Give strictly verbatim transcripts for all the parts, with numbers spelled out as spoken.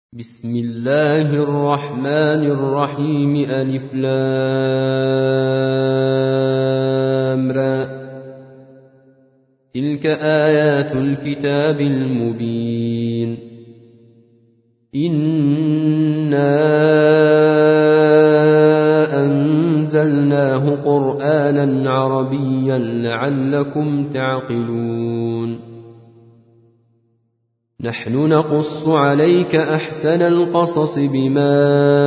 بسم الله الرحمن الرحيم ألف لام را تلك آيات الكتاب المبين إنا أنزلناه قرآنا عربيا لعلكم تعقلون نحن نقص عليك أحسن القصص بما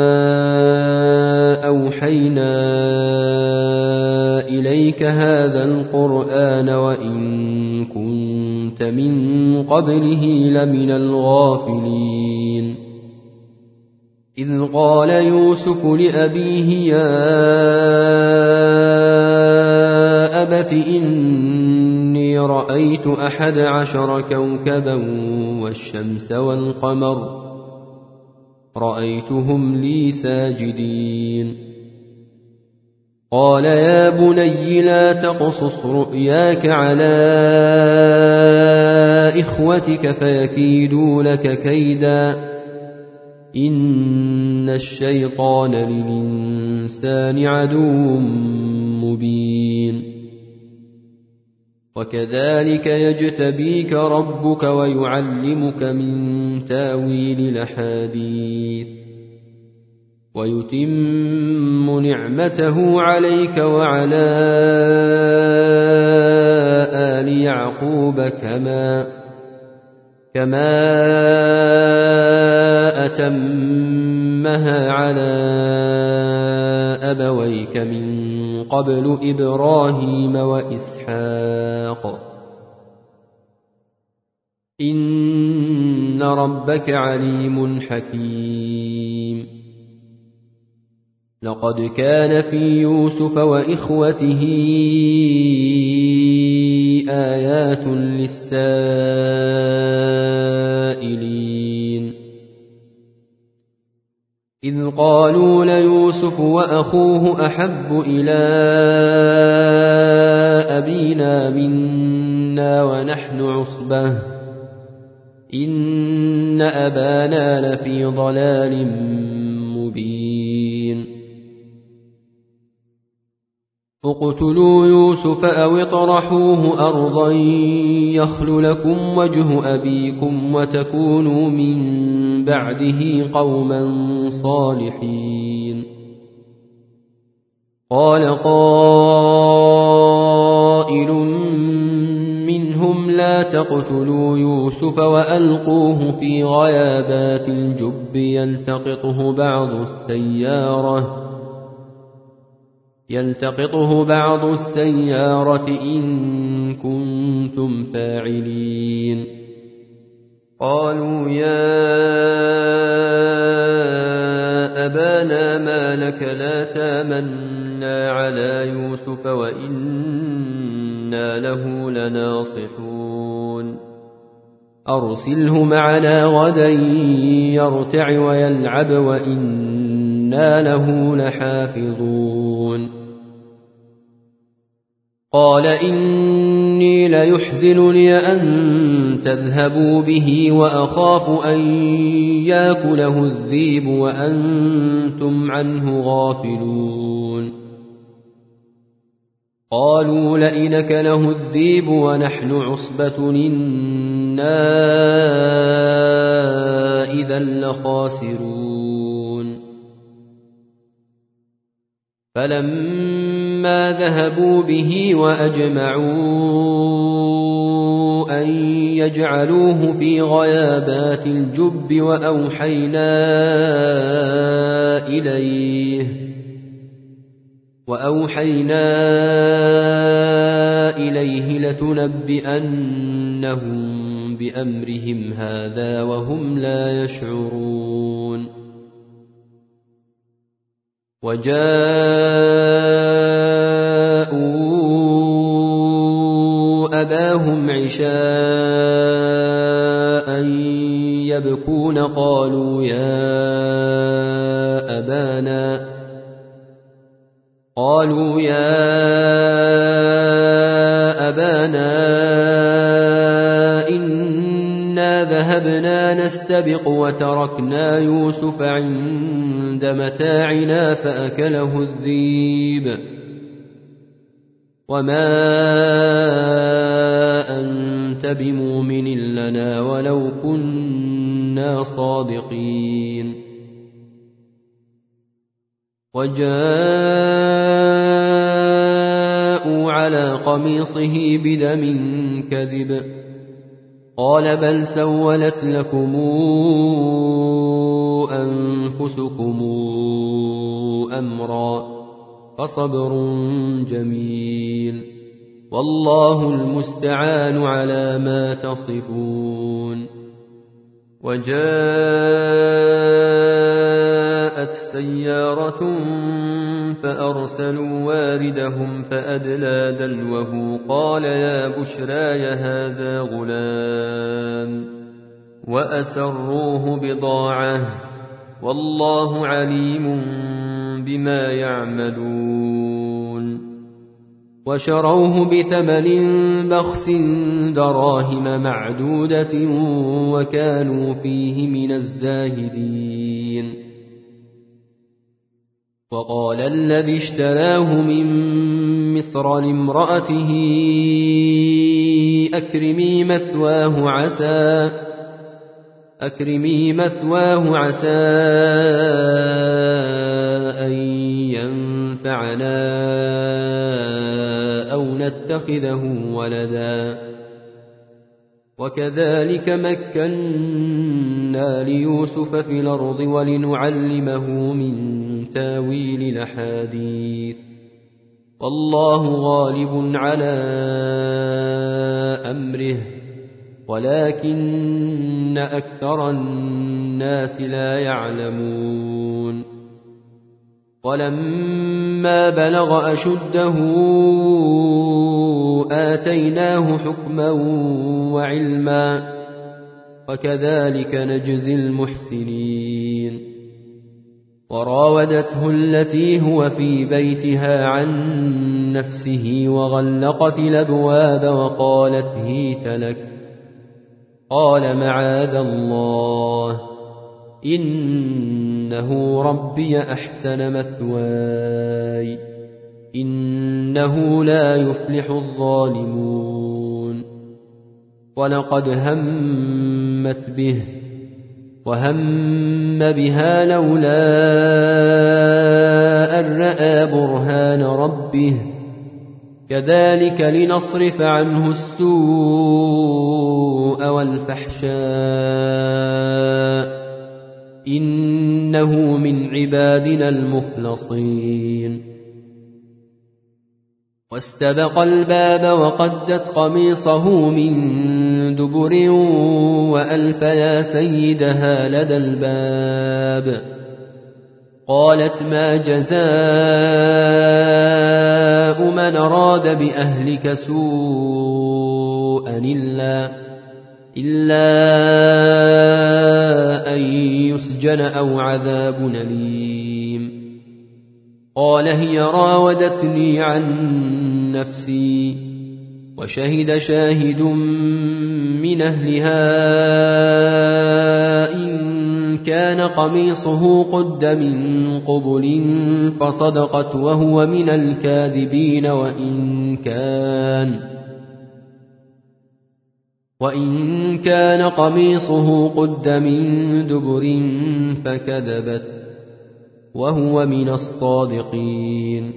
أوحينا إليك هذا القرآن وإن كنت من قبله لمن الغافلين إذ قال يوسف لأبيه يا أبت إني رأيت أحد عشر كوكبا والشمس والقمر رأيتهم لي ساجدين قال يا بني لا تقصص رؤياك على إخوتك فيكيدوا لك كيدا إن الشيطان للإنسان عدو مبين وكذلك يجتبيك ربك ويعلمك من تاويل الأحاديث ويتم نعمته عليك وعلى آل يعقوب كما كما أتمها على أبويك من قبل إبراهيم وإسحاق إن ربك عليم حكيم لقد كان في يوسف وإخوته آيات للسائلين إذ قالوا ليوسف وأخوه أحب إلى أبينا منا ونحن عصبة إن أبانا لفي ضلال مبين اقتلوا يوسف أو اطرحوه أرضا يخل لكم وجه أبيكم وتكونوا من بعده قوما صالحين قال قائل منهم لا تقتلوا يوسف وألقوه في غيابات الجب يلتقطه بعض السيارة يلتقطه بعض السيارة إن كنتم فاعلين قالوا يا أبانا ما لك لا تامنا على يوسف وإنا له لناصحون أرسله معنا غدا يرتع ويلعب وإنا له لحافظون قال إني ليحزنني أن تذهبوا به وأخاف أن يأكله الذئب وأنتم عنه غافلون قالوا لئن أكله الذئب ونحن عصبة إنا إذا لخاسرون فلما ذهبوا به وأجمعوا أن يجعلوه في غيابات الجب وأوحينا إليه وأوحينا إليه لتنبئنهم بأمرهم هذا وهم لا يشعرون وجاءوا أباهم عشاء يبكون قالوا يا أبانا قالوا يا أبانا إنا ذهبنا نستبق وتركنا يوسف عند متاعنا فأكله الذئب وما أنت بمؤمن لنا ولو كنا صادقين وجاءوا على قميصه بدم كذب قال بل سولت لكم أنفسكم أمرا فصبر جميل والله المستعان على ما تصفون وجاءت سيارة فأرسلوا واردهم فأدلى دلوه قال يا بشراي هذا غلام وأسروه بضاعة والله عليم بما يعملون وشروه بثمن بخس دراهم معدودة وكانوا فيه من الزاهدين وقال الذي اشتراه من مصر لامرأته أكرمي مثواه عسى أكرمي مثواه عسى أن ينفعنا أو نتخذه ولدا وكذلك مكنا ليوسف في الأرض ولنعلمه من تاويل الأحاديث والله غالب على أمره ولكن أكثر الناس لا يعلمون ولما بلغ أشده آتيناه حكما وعلما وكذلك نجزي المحسنين وراودته التي هو في بيتها عن نفسه وغلقت الأبواب وقالت هيت لك قال معاذ الله إنه ربي أحسن مثواي إنه لا يفلح الظالمون ولقد همت به وهم بها لولا أن رأى برهان ربه كذلك لنصرف عنه السوء والفحشاء إنه من عبادنا المخلصين واستبق الباب وقدت قميصه من دبر وألف يا سيدها لدى الباب قالت ما جزاء من أراد بأهلك سوءا إلا, إلا أن يسجن أو عذاب أليم قال هي راودتني عن نفسي وشهد شاهد من أهلها إن كان قميصه قد من قبل فصدقت وهو من الكاذبين وإن كان وإن كان قميصه قد من دبر فكذبت وهو من الصادقين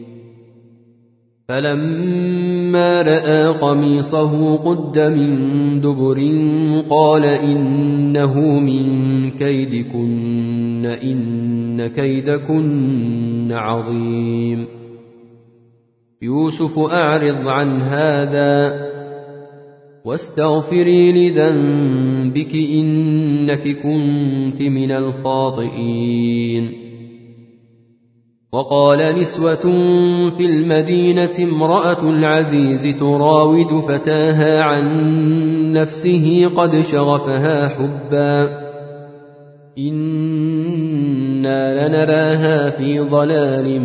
فلما رأى قميصه قد من دبر قال إنه من كيدكن إن كيدكن عظيم يوسف أعرض عن هذا واستغفري لذنبك إنك كنت من الخاطئين وقال نسوة في المدينة امرأة العزيز تراود فتاها عن نفسه قد شغفها حبا إنا لنراها في ضلال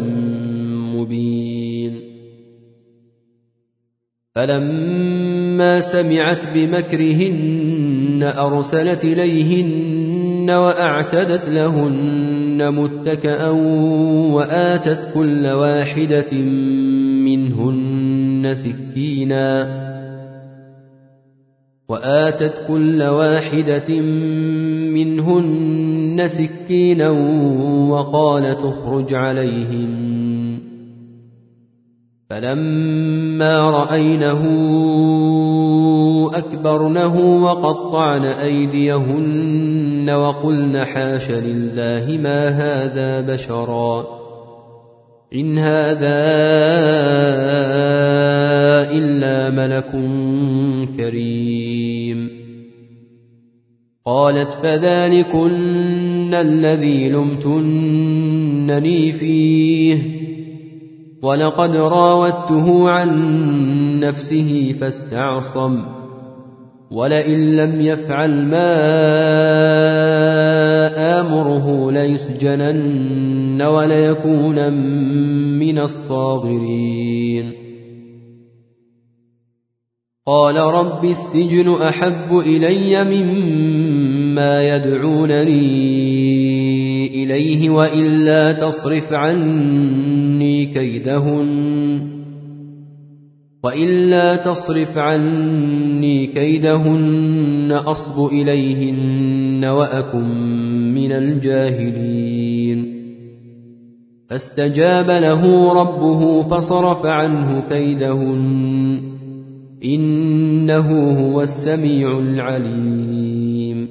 مبين فلما سمعت بمكرهن أرسلت إليهن وأعتدت لهن متكأ وآتت كل واحدة منهن سكينا وآتت كل واحدة منهن سكينا وقالت اخرج عليهن فلما رأينه أكبرنه وقطعن أيديهن وقلن حاش لله ما هذا بشرا إن هذا إلا ملك كريم قالت فذلكن الذي لمتنني فيه ولقد راودته عن نفسه فاستعصم ولئن لم يفعل ما آمره ليسجنن وليكون من الصاغرين قال رب السجن أحب إلي مما يدعونني إليه وإلا تصرف عني كيدهن وإلا تصرف عني كيدهن أصب إليهن وأكن من الجاهلين فاستجاب له ربه فصرف عنه كيدهن إنه هو السميع العليم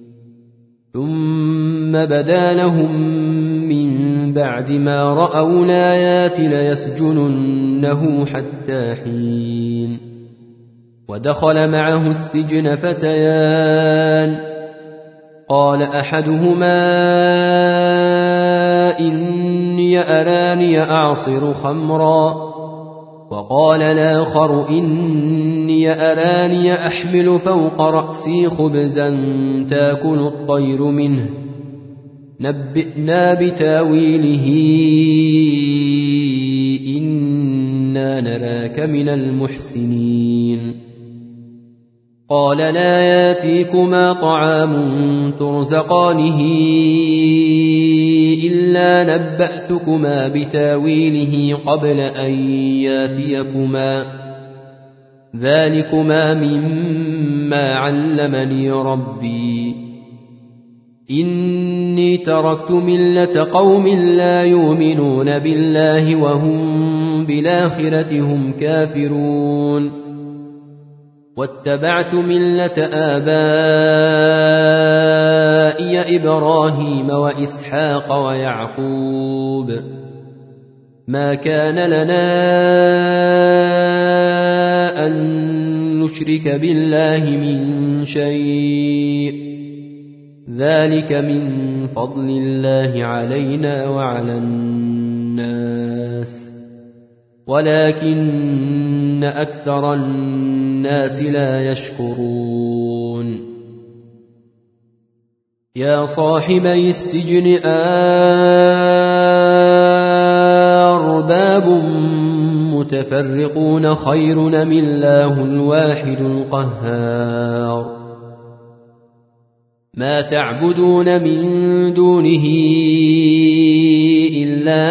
ثم بدا لهم من بعد ما رأوا الآيات ليسجننه حتى حين ودخل معه السجن فتيان قال أحدهما إني أراني أعصر خمرا وقال الآخر إني أراني أحمل فوق رأسي خبزا تأكل الطير منه نبئنا بتاويله إنا نراك من المحسنين قال لا ياتيكما طعام ترزقانه إلا نبأتكما بتاويله قبل أن ياتيكما ذلكما مما علمني ربي إني تركت ملة قوم لا يؤمنون بالله وهم بالآخرة هم كافرون واتبعت ملة آبائي إبراهيم وإسحاق ويعقوب ما كان لنا أن نشرك بالله من شيء ذلك من فضل الله علينا وعلى الناس ولكن أكثر الناس لا يشكرون يا صاحبي السجن أرباب متفرقون خير أم الله الواحد القهار ما تعبدون من دونه إلا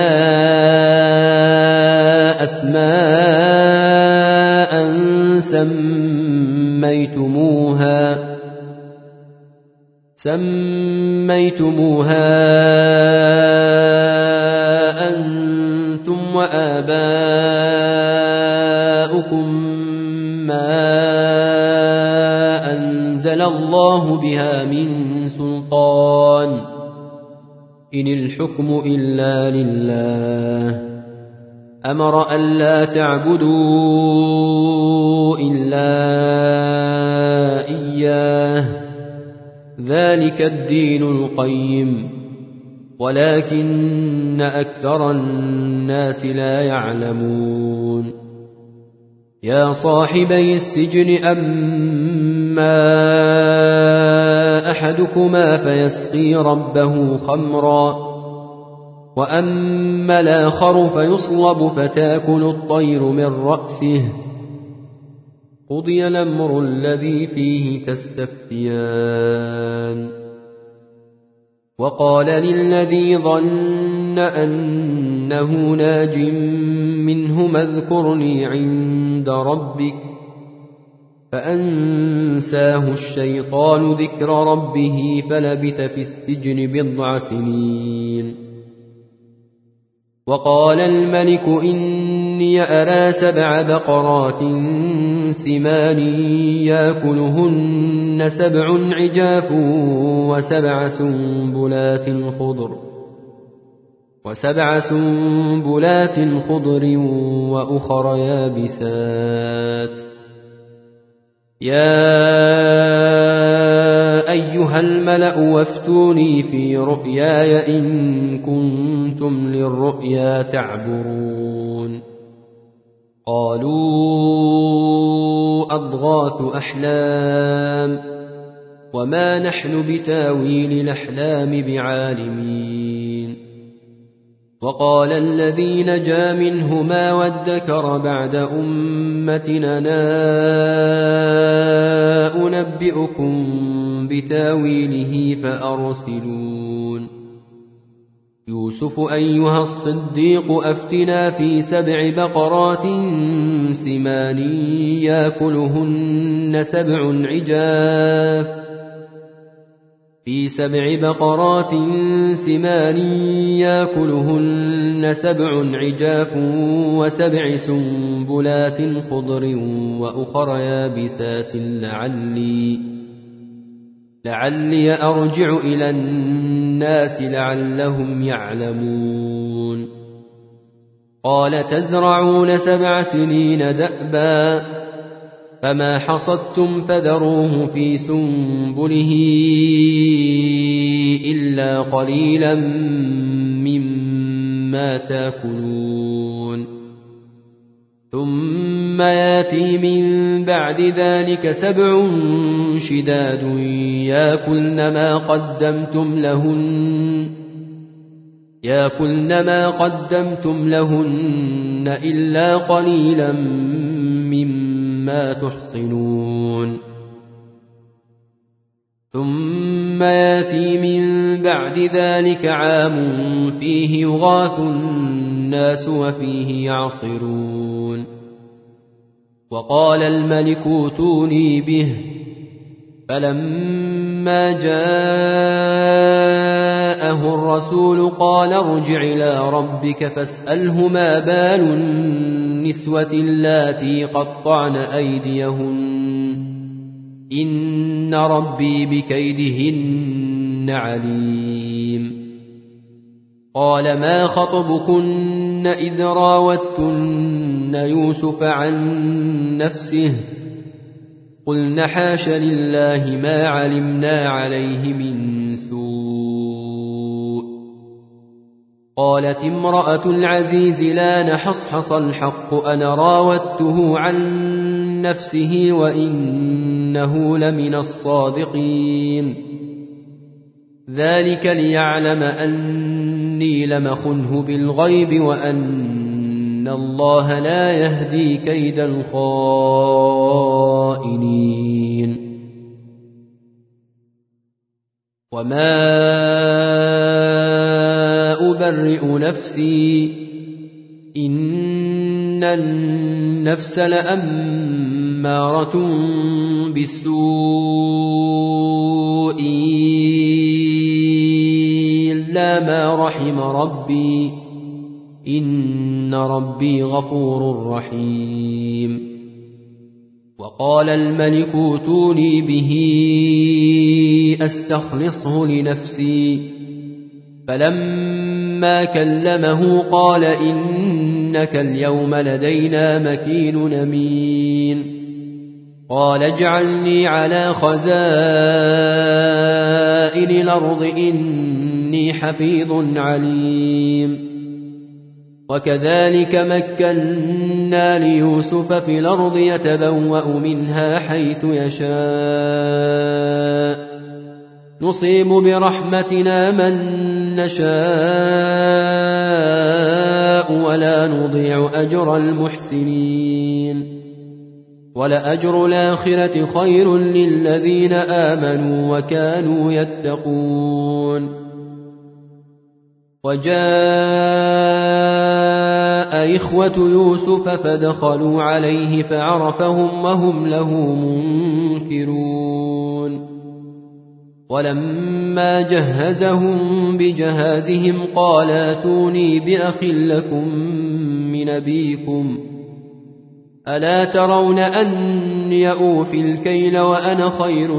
أسماء سميتموها سميتموها أنتم وآباؤكم ما أنزل الله بها من سلطان إن الحكم إلا لله أمر ألا تعبدوا إلا إياه ذلك الدين القيم ولكن أكثر الناس لا يعلمون يا صاحبي السجن أما أحدكما فيسقي ربه خمرا وأما الآخر فيصلب فتاكل الطير من رأسه قضي الأمر الذي فيه تستفتيان وقال للذي ظن أنه ناج منهما اذكرني عند ربك فأنساه الشيطان ذكر ربه فلبث في السجن بضع سنين وقال الملك إني أرى سبع بقرات سمان يأكلهن سبع عجاف وسبع سنبلات خضر وسبع سنبلات خضر وأخر يابسات يا أيها الملأ وافتوني في رؤياي إن كنتم للرؤيا تعبرون قالوا أضغاث أحلام وما نحن بتاويل الأحلام بعالمين وقال الذي نجا منهما وادكر بعد أمتنا أنبئكم بتاويله فأرسلون يوسف أيها الصديق أفتنا في سبع بقرات سمان يأكلهن سبع عجاف في سبع بقرات سمان يأكلهن سبع عجاف وسبع سنبلات خضر وأخر يابسات لعلي لعلي أرجع إلى الناس لعلهم يعلمون قال تزرعون سبع سنين دأبا فما حصدتم فذروه في سنبله إلا قليلا مما تأكلون ثم ياتي من بعد ذلك سبع شداد يأكلن ما قدمتم لهن يأكلن ما قدمتم لهن إلا قليلا مما تحصنون ثم ياتي من بعد ذلك عام فيه يغاث الناس وفيه يعصرون وقال الملك اوتوني به فلما جاءه الرسول قال ارجع إلى ربك فاسأله ما بال النسوة اللاتي قطعن أيديهن إن ربي بكيدهن عليم قال ما خطبكن إذ راوتن يوسف عن نفسه قلن حاش لله ما علمنا عليه من سوء قالت امرأة العزيز لا نحصحص الحق أنا راودته عن نفسه وإنه لمن الصادقين ذلك ليعلم أني لمخنه بالغيب وأن الله لا يهدي كيد الخائنين وما أبرئ نفسي إن النفس لأمارة بالسوء إلا ما رحم ربي إن ربي غفور رحيم وقال الملك اوتوني به أستخلصه لنفسي فلما كلمه قال إنك اليوم لدينا مكين أمين قال اجعلني على خزائن الأرض إني حفيظ عليم وكذلك مكنا ليوسف في الأرض يتبوأ منها حيث يشاء نصيب برحمتنا من نشاء ولا نضيع أجر المحسنين ولأجر الآخرة خير للذين آمنوا وكانوا يتقون. وجاء إخوة يوسف فدخلوا عليه فعرفهم وهم له منكرون. ولما جهزهم بجهازهم قال ائتوني بأخ لكم من أبيكم ألا ترون أني أوفي الكيل وأنا خير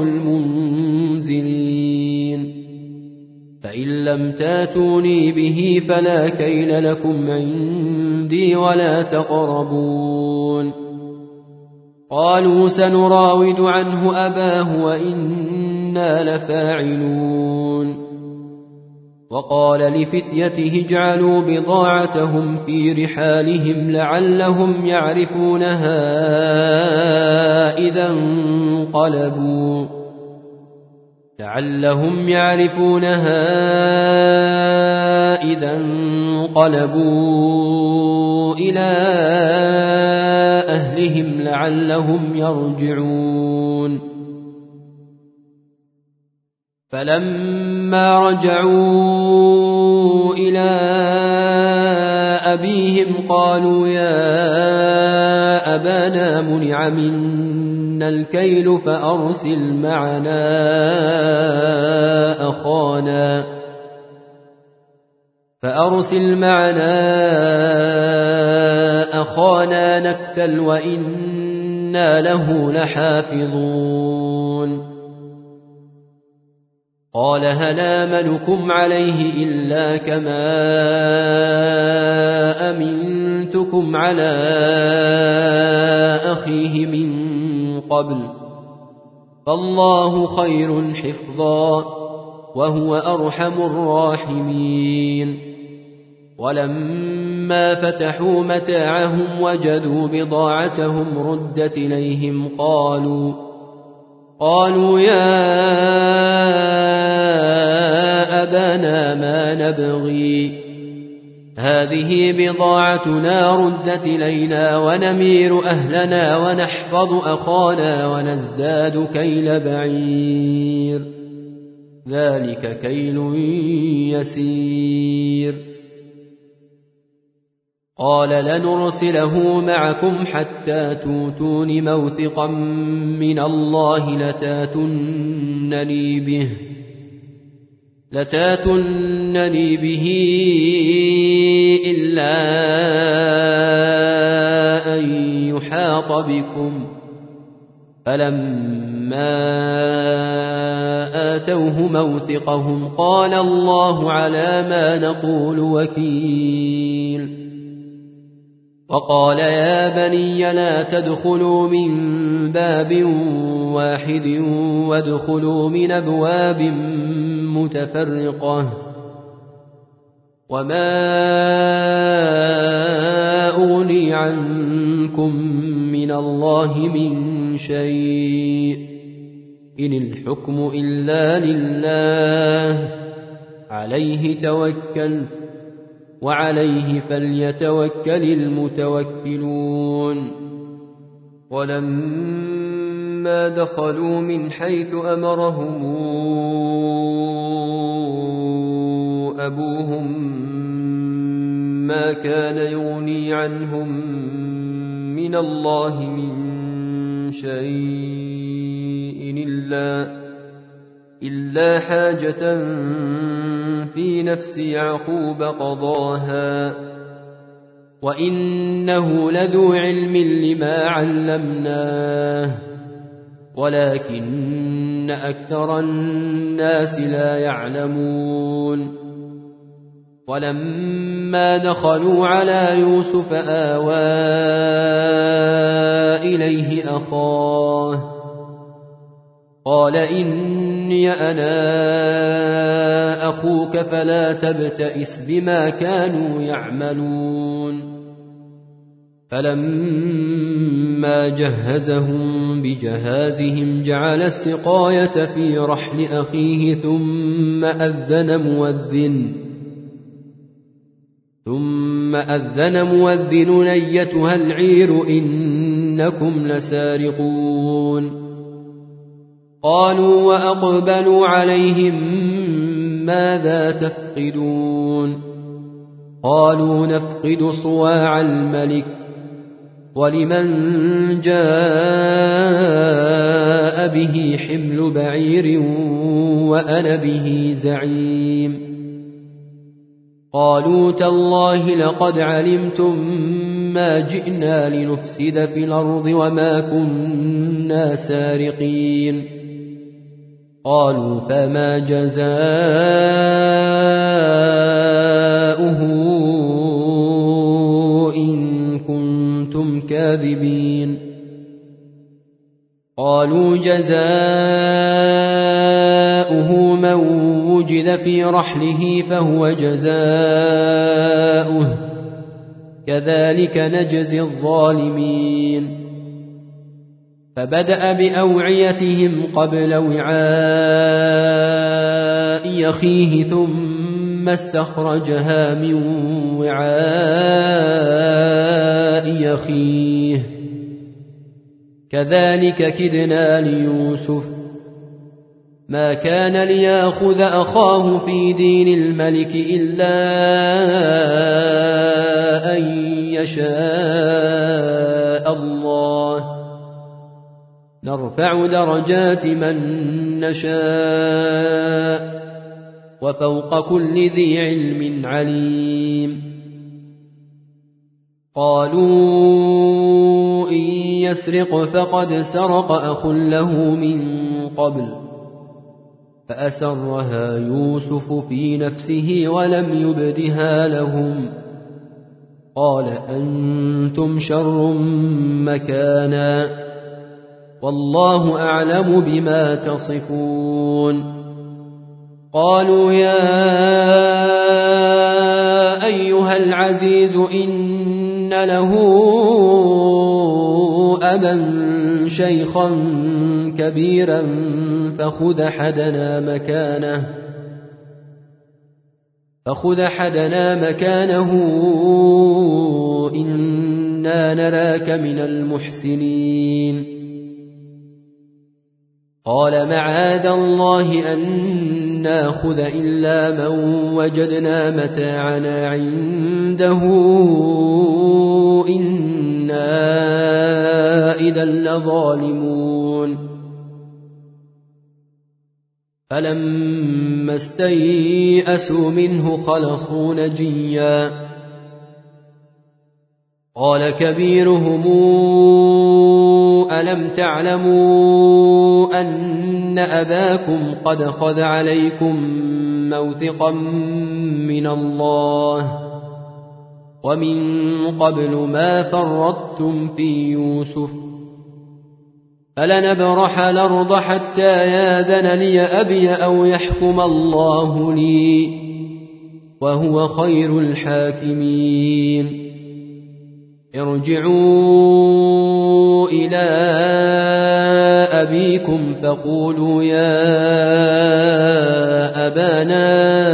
المنزلين فإن لم تاتوني به فلا كيل لكم عندي ولا تقربون. قالوا سنراود عنه أباه وإنا لفاعلون. وقال لفتيته اجعلوا بضاعتهم في رحالهم لعلهم يعرفونها إذا انقلبوا لعلهم يعرفونها إذا انقلبوا إلى أهلهم لعلهم يرجعون. فلما رجعوا إلى أبيهم قالوا يا أبانا منع منا الكيل فأرسل معنا أخانا فأرسل معنا أخانا نكتل وإنا له لحافظون. قال هل آمنكم عليه إلا كما أمنتكم على أخيه من قبل فالله خير حفظا وهو أرحم الراحمين. ولما فتحوا متاعهم وجدوا بضاعتهم ردت إليهم قالوا قالوا يا أبانا ما نبغي هذه بضاعتنا ردت إلينا ونمير أهلنا ونحفظ أخانا ونزداد كيل بعير ذلك كيل يسير. قال لنرسله معكم حتى توتون موثقا من الله لتاتونني به لتاتونني به إلا أن يحاط بكم. فلما آتوه موثقهم قال الله على ما نقول وكيل. وقال يا بني لا تدخلوا من باب واحد وادخلوا من أبواب متفرقة وما أغني عنكم من الله من شيء إن الحكم إلا لله عليه توكلت وعليه فليتوكل المتوكلون. ولما دخلوا من حيث أمرهم أبوهم ما كان يغني عنهم من الله من شيء إلا, إلا حاجة في نفس يعقوب قضاها وإنه لذو علم لما علمناه ولكن أكثر الناس لا يعلمون. ولما دخلوا على يوسف آوى إليه أخاه قال إني أنا أخوك فلا تبتئس بما كانوا يعملون. فلما جهزهم بجهازهم جعل السقاية في رحل أخيه ثم أذن مؤذن ثم أذن مؤذن أيتها العير إن إنكم لسارقون قالوا وأقبلوا عليهم ماذا تفقدون قالوا نفقد صواع الملك ولمن جاء به حمل بعير وأنا به زعيم قالوا تالله لقد علمتم ما جئنا لنفسد في الأرض وما كنا سارقين قالوا فما جزاؤه إن كنتم كاذبين قالوا جزاؤه من وجد في رحله فهو جزاؤه كذلك نجزي الظالمين فبدأ بأوعيتهم قبل وعاء أخيه ثم استخرجها من وعاء أخيه كذلك كدنا ليوسف ما كان ليأخذ أخاه في دين الملك إلا أن يشاء الله نرفع درجات من نشاء وفوق كل ذي علم عليم قالوا إن يسرق فقد سرق أخ له من قبل فأسرها يوسف في نفسه ولم يبدها لهم قال أنتم شر مكانا والله أعلم بما تصفون قالوا يا أيها العزيز إن له أبا شيخا كبيرا فخذ أحدنا مكانه فخذ أحدنا مكانه إنا نراك من المحسنين قال معاذ الله أن ناخذ إلا من وجدنا متاعنا عنده إنا إذا لظالمون فلما استيئسوا منه خلصوا نجيا قال كبيرهم ألم تعلموا أن أباكم قد خذ عليكم موثقا من الله ومن قبل ما فرطتم في يوسف فلنبرح الأرض حتى ياذن لي أبي أو يحكم الله لي وهو خير الحاكمين ارجعوا إلى أبيكم فقولوا يا أبانا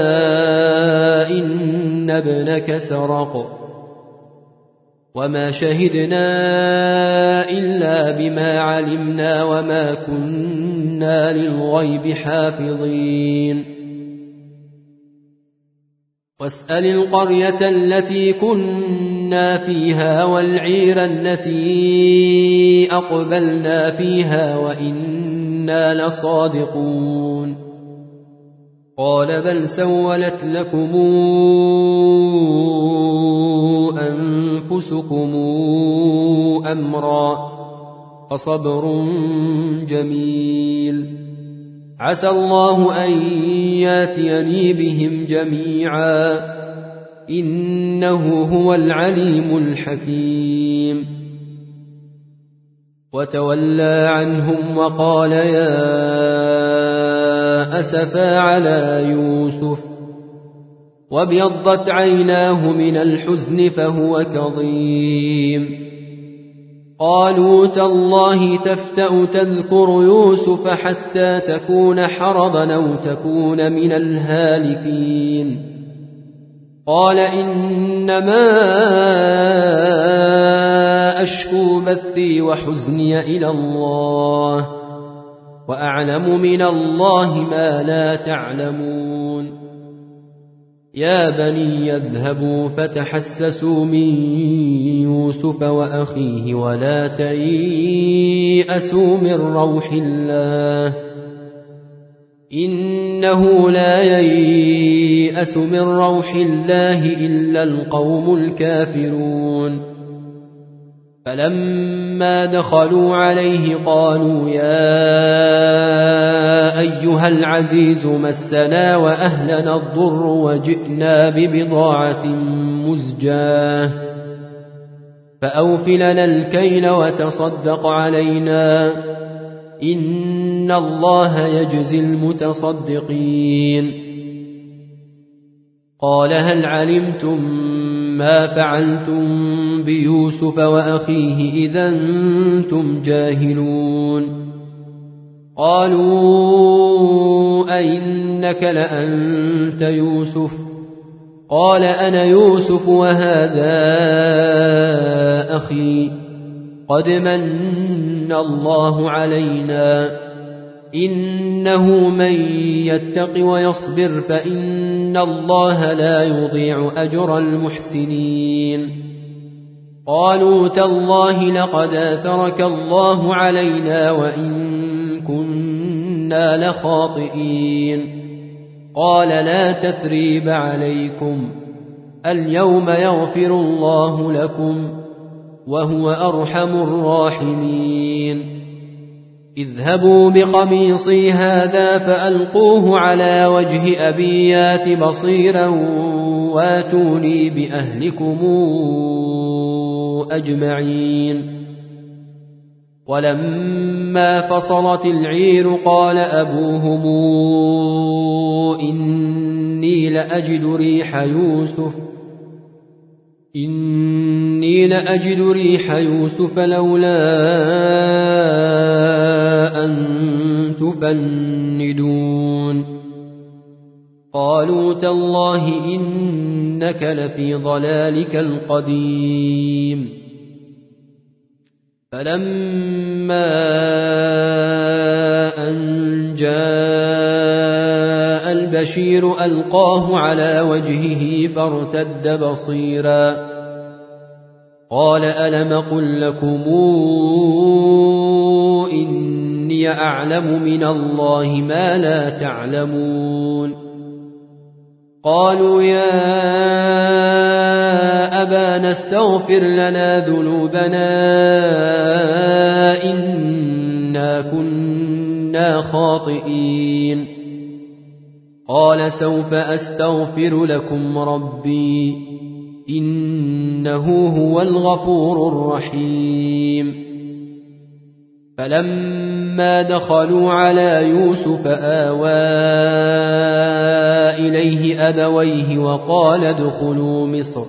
إن ابنك سرق وما شهدنا إلا بما علمنا وما كنا للغيب حافظين واسأل القرية التي كنا فيها والعير التي أقبلنا فيها وإنا لصادقون قال بل سولت لكم أنفسكم أمرا فصبر جميل عسى الله أن ياتيني بهم جميعا إنه هو العليم الحكيم وتولى عنهم وقال يا أسفا على يوسف وابيضت عيناه من الحزن فهو كظيم قالوا تالله تفتأ تذكر يوسف حتى تكون حرضا أو تكون من الهالكين قال إنما أشكو بث بثي وحزني إلى الله، وأعلم من الله ما لا تعلمون. يا بني يذهبوا فتحسسوا من يوسف وأخيه ولا تيأسوا من روح الله، إنه لا ييأس من روح الله إلا القوم الكافرون. فلما دخلوا عليه قالوا يا أيها العزيز مسنا وأهلنا الضر وجئنا ببضاعة مزجاة فأوفلنا الكيل وتصدق علينا إن الله يجزي المتصدقين. قال هل علمتم ما فعلتم بيوسف وأخيه إذا أنتم جاهلون؟ قالوا أئنك لأنت يوسف؟ قال أنا يوسف وهذا أخي قد من الله علينا إنه من يتق ويصبر فإن الله لا يضيع أجر المحسنين. قالوا تالله لقد آثرك الله علينا وإن كنا لخاطئين. قال لا تثريب عليكم اليوم يغفر الله لكم وهو أرحم الراحمين. اذهبوا بقميصي هذا فألقوه على وجه أبي يات بصيرا واتوني بأهلكم أجمعين. ولما فصلت العير قال أبوهم إني لأجد ريح يوسف إني لأجد ريح يوسف لولا أن تفندون. قالوا تالله إنك لفي ضلالك القديم. فلما أن جاء البشير ألقاه على وجهه فارتد بصيرا قال ألم قل لكم إني أعلم من الله ما لا تعلمون؟ قالوا يا أبانا استغفر لنا ذنوبنا إنا كنا خاطئين. قال سوف أستغفر لكم ربي إنه هو الغفور الرحيم. فلما دخلوا على يوسف آوى إليه أبويه وقال ادخلوا مصر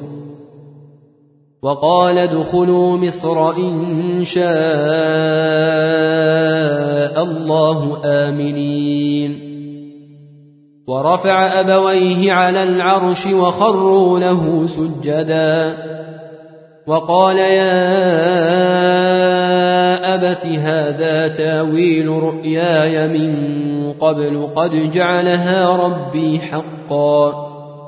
وقال ادخلوا مصر إن شاء الله آمنين. ورفع أبويه على العرش وخروا له سجدا وقال يا أبت هذا تاويل رؤياي من قبل قد جعلها ربي حقا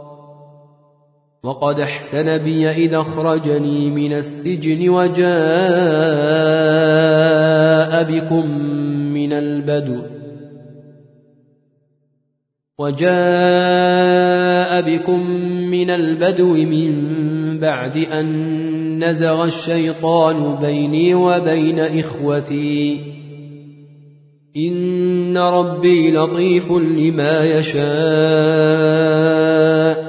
وقد أحسن بي إذ أخرجني من السجن وجاء بكم من البدو وجاء بكم من البدو من بعد أن نزغ الشيطان بيني وبين إخوتي إن ربي لطيف لما يشاء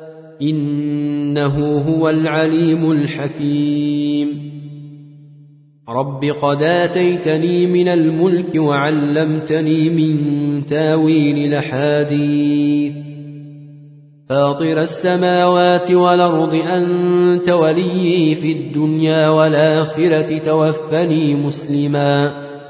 إنه هو العليم الحكيم. رب قد آتيتني من الملك وعلمتني من تاويل الأحاديث فاطر السماوات والأرض أنت وليي في الدنيا والآخرة توفني مسلما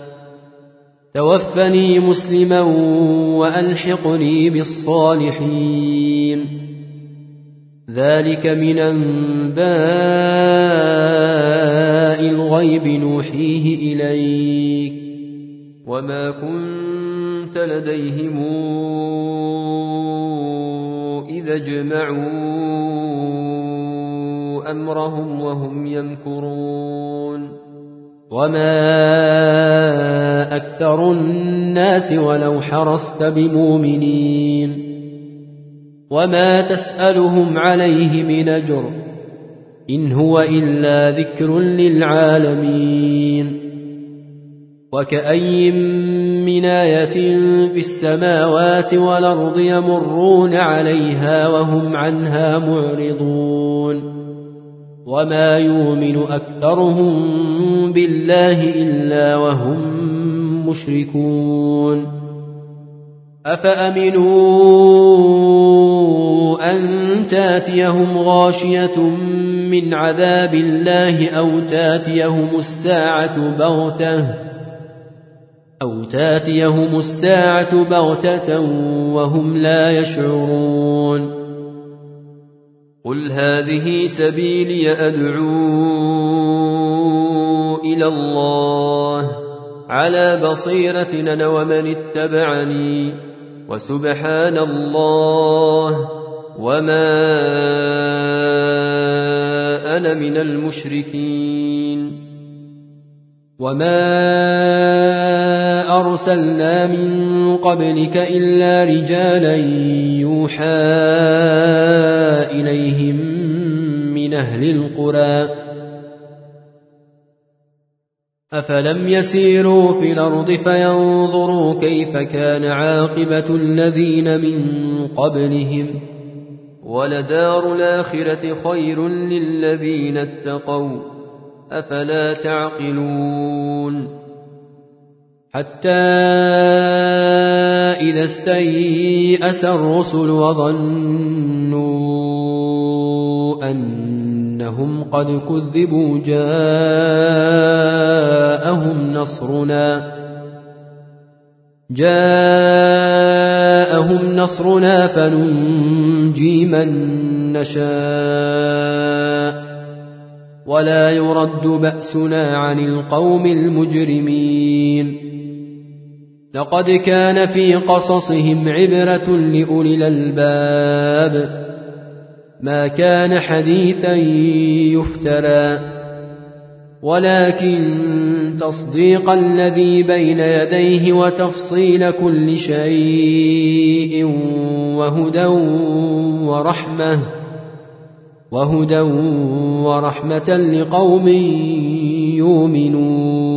توفني مسلما وألحقني بالصالحين. ذلك من أنباء الغيب الغيب نوحيه إليك وما كنت لديهم إذا اجمعوا أمرهم وهم يمكرون وما أكثر الناس ولو حرصت بمؤمنين وما تسألهم عليه من أجر إن هو إلا ذكر للعالمين وكأي من آية في السماوات والأرض يمرون عليها وهم عنها معرضون وما يؤمن أكثرهم بالله إلا وهم مشركون أفأمنوا أن تاتيهم غاشية من عذاب الله أو تاتيهم الساعة بغتة أو تاتيهم الساعة بغتة وهم لا يشعرون قل هذه سبيلي أدعو إلى الله على بصيرة أنا ومن اتبعني وسبحان الله وما أنا من المشركين وما أرسلنا من قبلك إلا رجالا يوحى إليهم من أهل القرى أفلم يسيروا في الأرض فينظروا كيف كان عاقبة الذين من قبلهم ولدار الآخرة خير للذين اتقوا أفلا تعقلون حتى إذا استيأس الرسل وظنوا أنهم قد كذبوا جاءهم نصرنا جاءهم نصرنا فننجي من نشاء ولا يرد بأسنا عن القوم المجرمين لقد كان في قصصهم عبرة لأولي الألباب ما كان حديثا يفترى ولكن تصديق الذي بين يديه وتفصيل كل شيء وهدى ورحمة وهدى ورحمة لقوم يؤمنون